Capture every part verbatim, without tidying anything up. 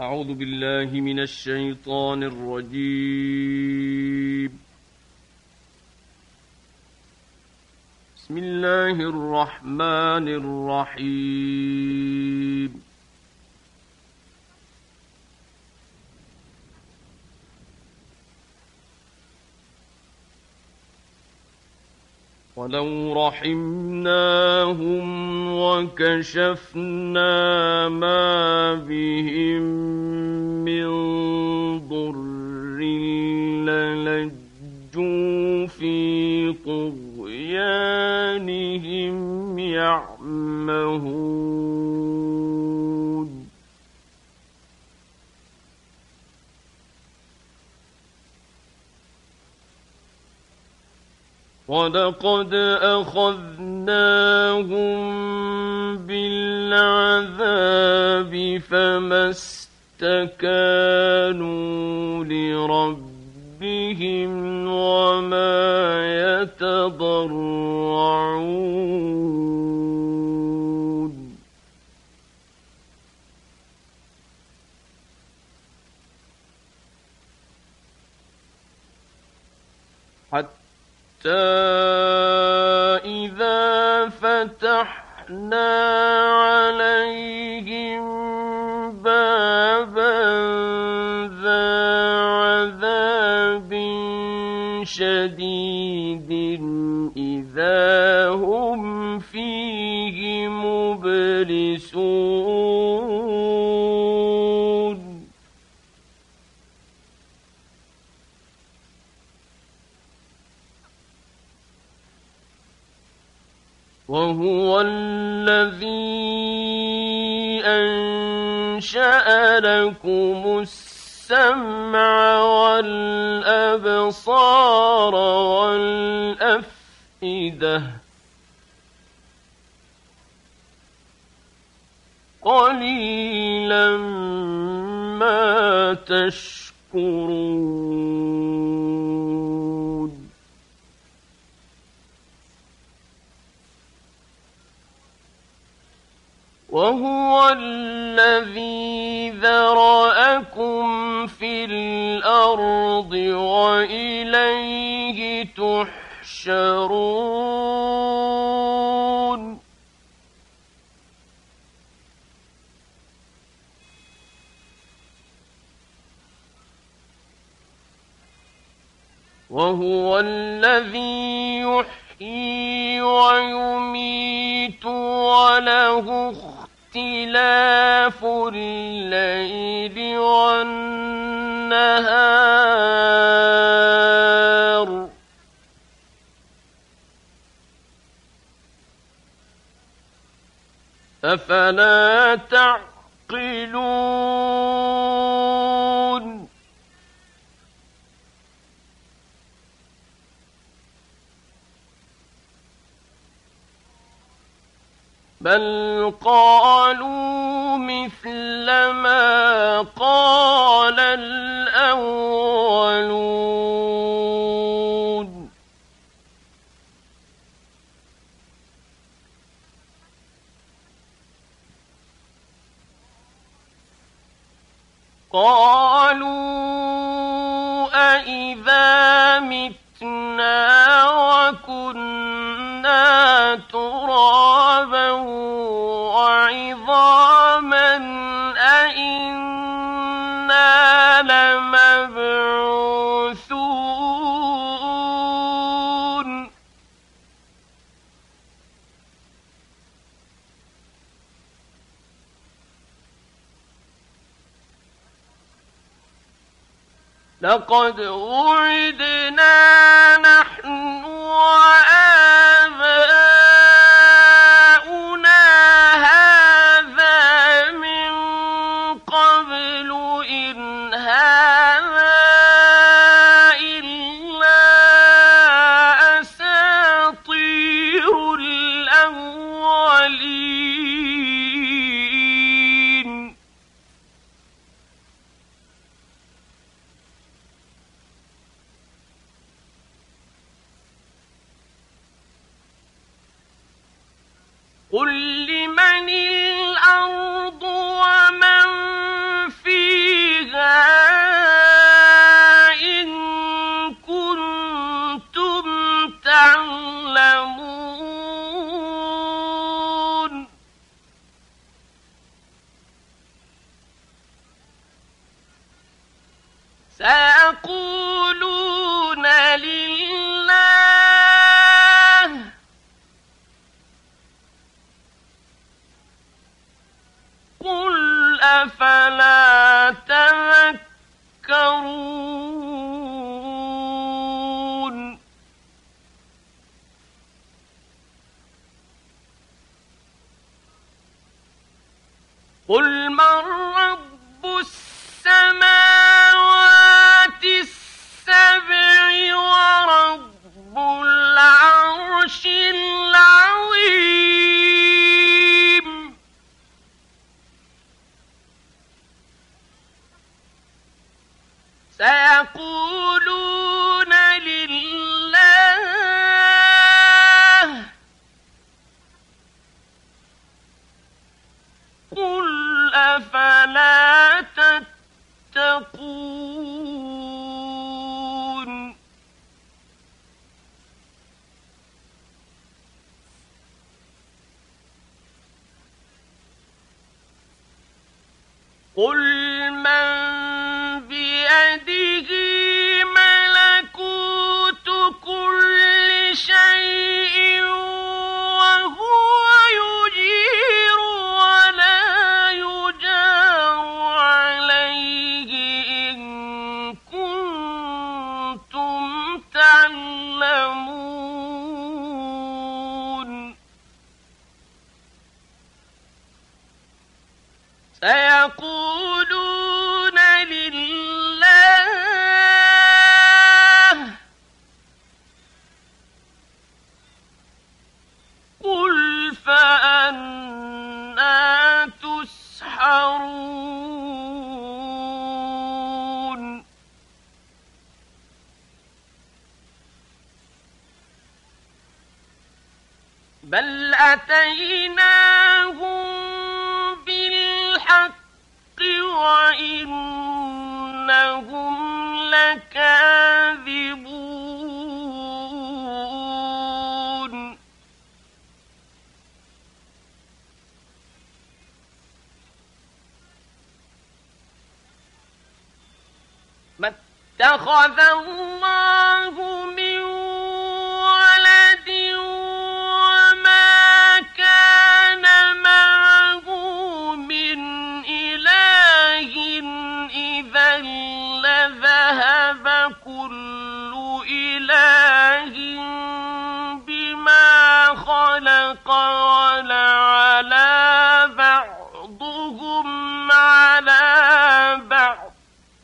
أعوذ بالله من الشيطان الرجيم. بسم الله الرحمن الرحيم. ولو رحمناهم وكشفنا ما بهم من ضر للجوا في طغيانهم يعمهون. ولقد أخذناهم بالعذاب فما استكانوا لربهم وما يتضرعون. حتى إذا فتحنا عليهم بابا ذا عذاب شديد إذا هم فيه مبلسون. وهو الذي أنشأ لكم السمع والأبصار والأفئدة قليلا ما تشكرون. وهو الذي ذرأكم في الأرض وإليه تحشرون. وهو الذي يحيي ويميت وله اختلاف الليل والنهار أفلا تعقلون. بل قالوا مثل ما قال الأولون. قالوا أإذا متنا وكنا ترابا وعظاما أإنا لمبعوثون. لقد وعدنا نحن وآباؤنا هذا من قبل إن هذا إلا أساطير الأولين. قل لمن الأرض ومن فيها سيقولون لله قل أفلا تذكرون قل من رب السماوات السبع ورب العرش العظيم سيقولون لله قل أفلا تتقون قل من بيده ملكوت كل شيء وهو يجير ولا يجار عليه إن كنتم تعلمون سيقولون لله قل فأنى تسحرون بل أتيناهم بالحق وإنهم لكاذبون ما اتخذ الله من ولد وما كان معه من إله إذا لذهب كل إله بما خلق ولعلى بعضهم على بعض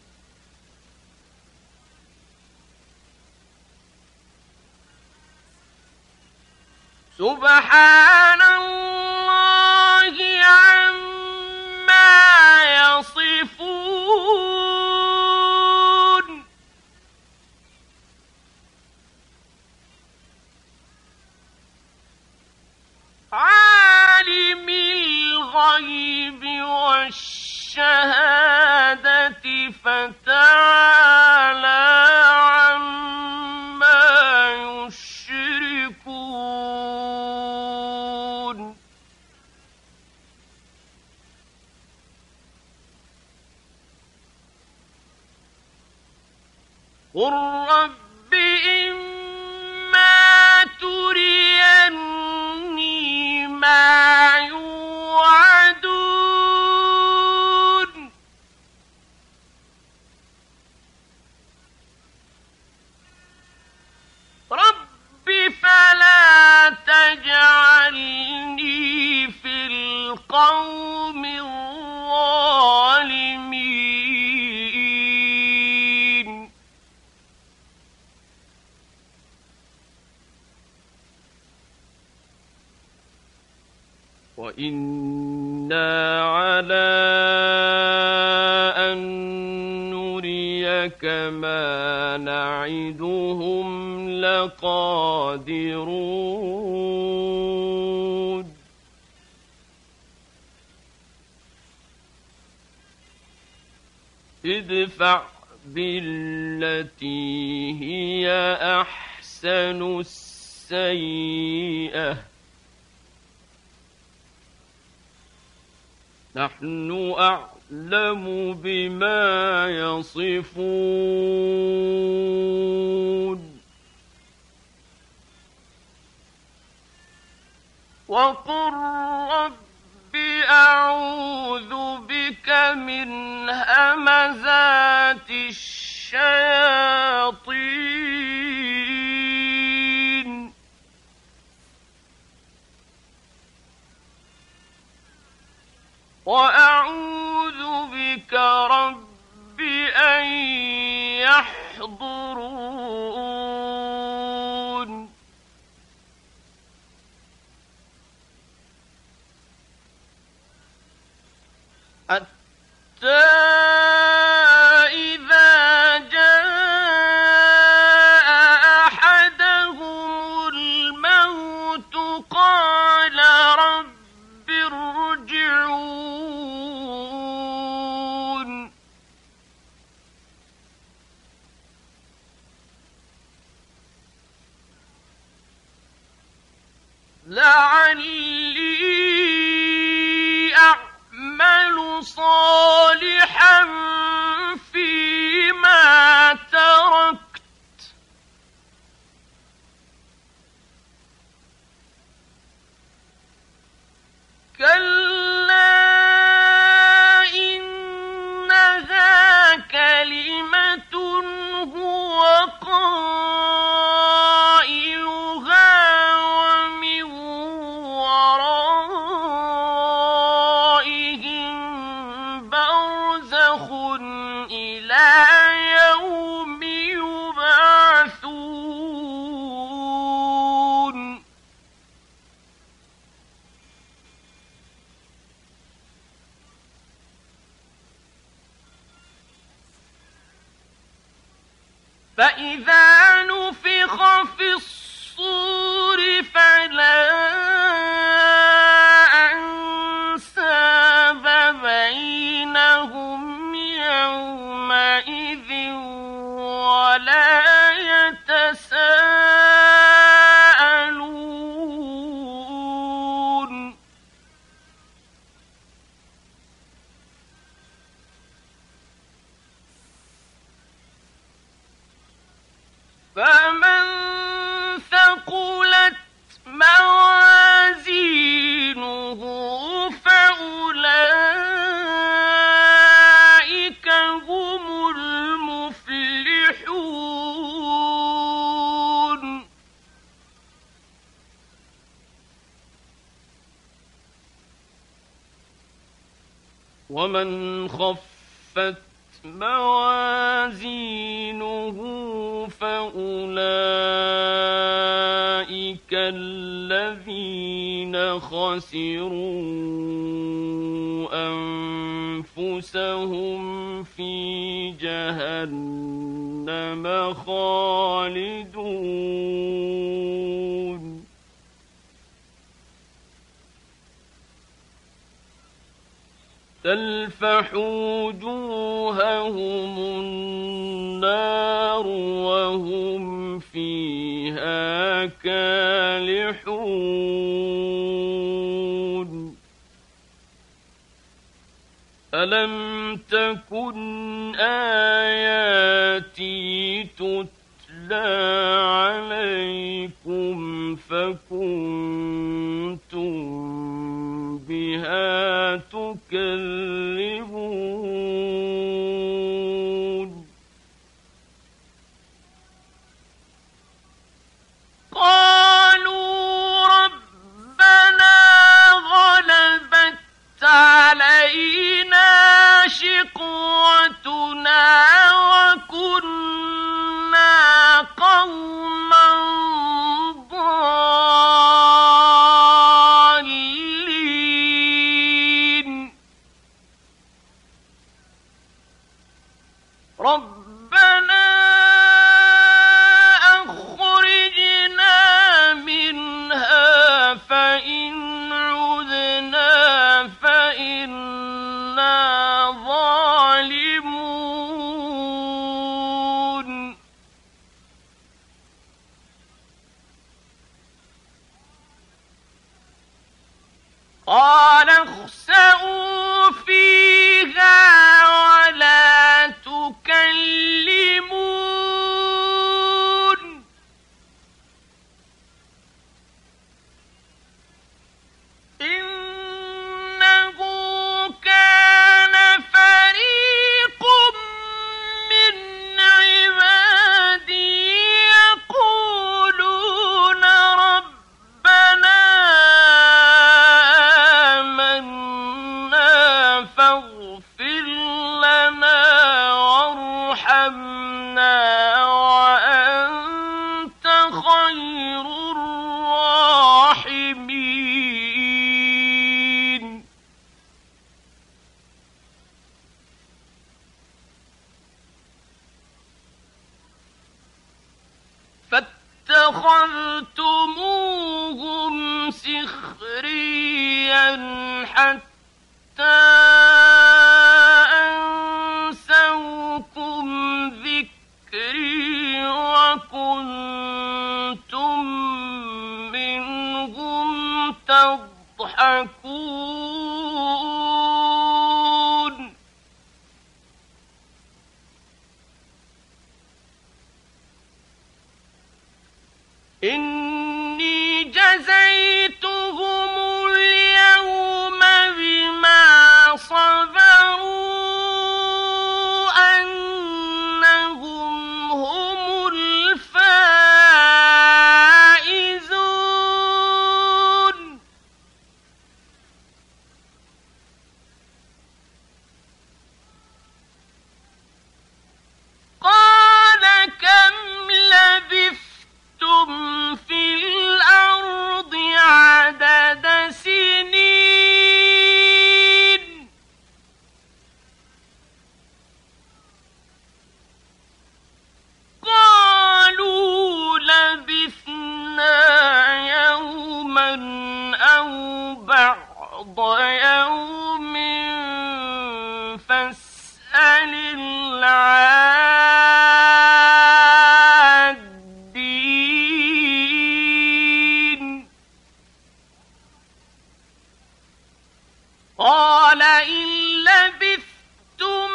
سبحان الله عما يصفون عالم الغيب والشهادة فتعالى عما يشركون قل رب إما تريني ما يوعدون رب فلا تجعلني في القوم الظالمين وإنا على أن نريك ما نعدهم لقادرون ادفع بالتي هي أحسن السيئة نحن أعلم أعلم بما يصفون وقل رب أعوذ بك من همزات الشياطين وأعوذ بك رب أن يحضرون حتى إذا جاء أحدهم الموت قال رب ارجعون لعلي أعمل صالحا فيما تركت كلا إنها كلمة هو قائلها ومن ورائهم برزخ إلى يوم يبعثون فإذا نفخ في الصور فلا أنساب بينهم يومئذ ولا يتساءلون فمن ثقلت موازينه فأولئك هم المفلحون ومن خفت موازينه فأولئك الذين خسروا أنفسهم في جهنم خالدون تلفح وجوههم النار وهم فيها كالحون ألم تكن آياتي تتلى عليكم فكنتم بها تكذبون قالوا ربنا غلبت علينا شقوتنا وكنا قوما ضالين ربنا أخرجنا منها فإن عدنا فإنا ظالمون قال اخسئوا فيها اتخذتموهم سخريا حتى أنسوكم ذكري وكنتم منهم تضحكون إني جزيتهم اليوم بما صبروا أنهم هم الفائزون قال كم لبثتم في الأرض عدد سنين قالوا لبثنا يوما أو بعض يوم فاسأل العادين قال إن لبثتم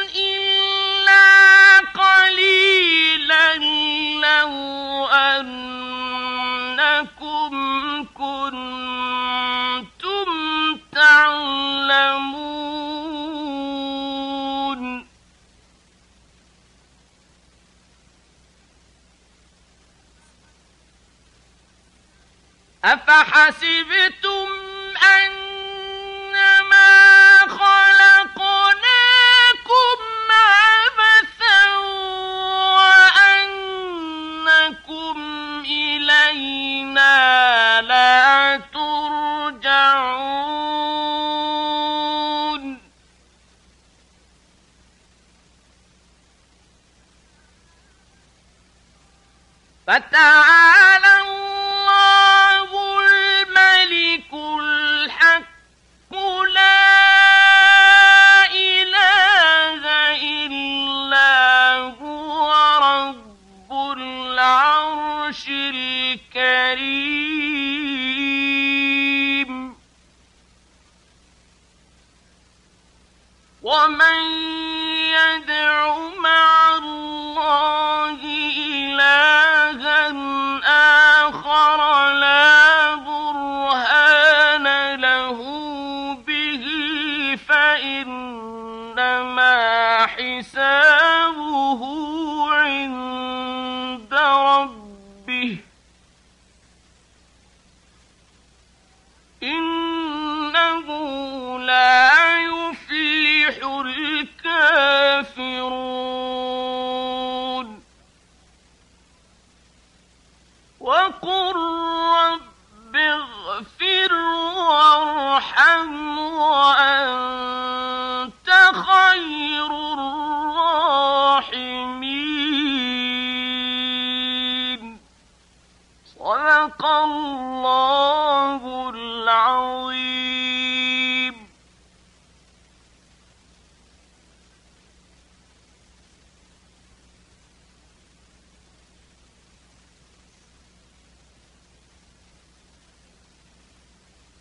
إلا قليلا لو أنكم كنتم تعلمون أفحسبتم أنما خلقناكم عبثا وأنكم إلينا لا ترجعون فتعالى الله الملك الحق لا إله إلا هو رب العرش الكريم ومن يدع مع الله إلها آخر لا برهان له به فإنما حسابه عند ربه إنه لا يفلح الكافرون وقل رب اغفر وارحم وأنت خير الراحمين صدق الله